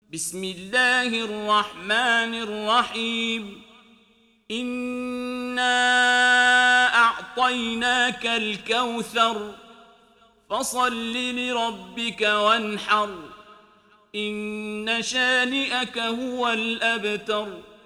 بسم الله الرحمن الرحيم. إنا أعطيناك الكوثر فصل لربك وانحر إن شانئك هو الأبتر.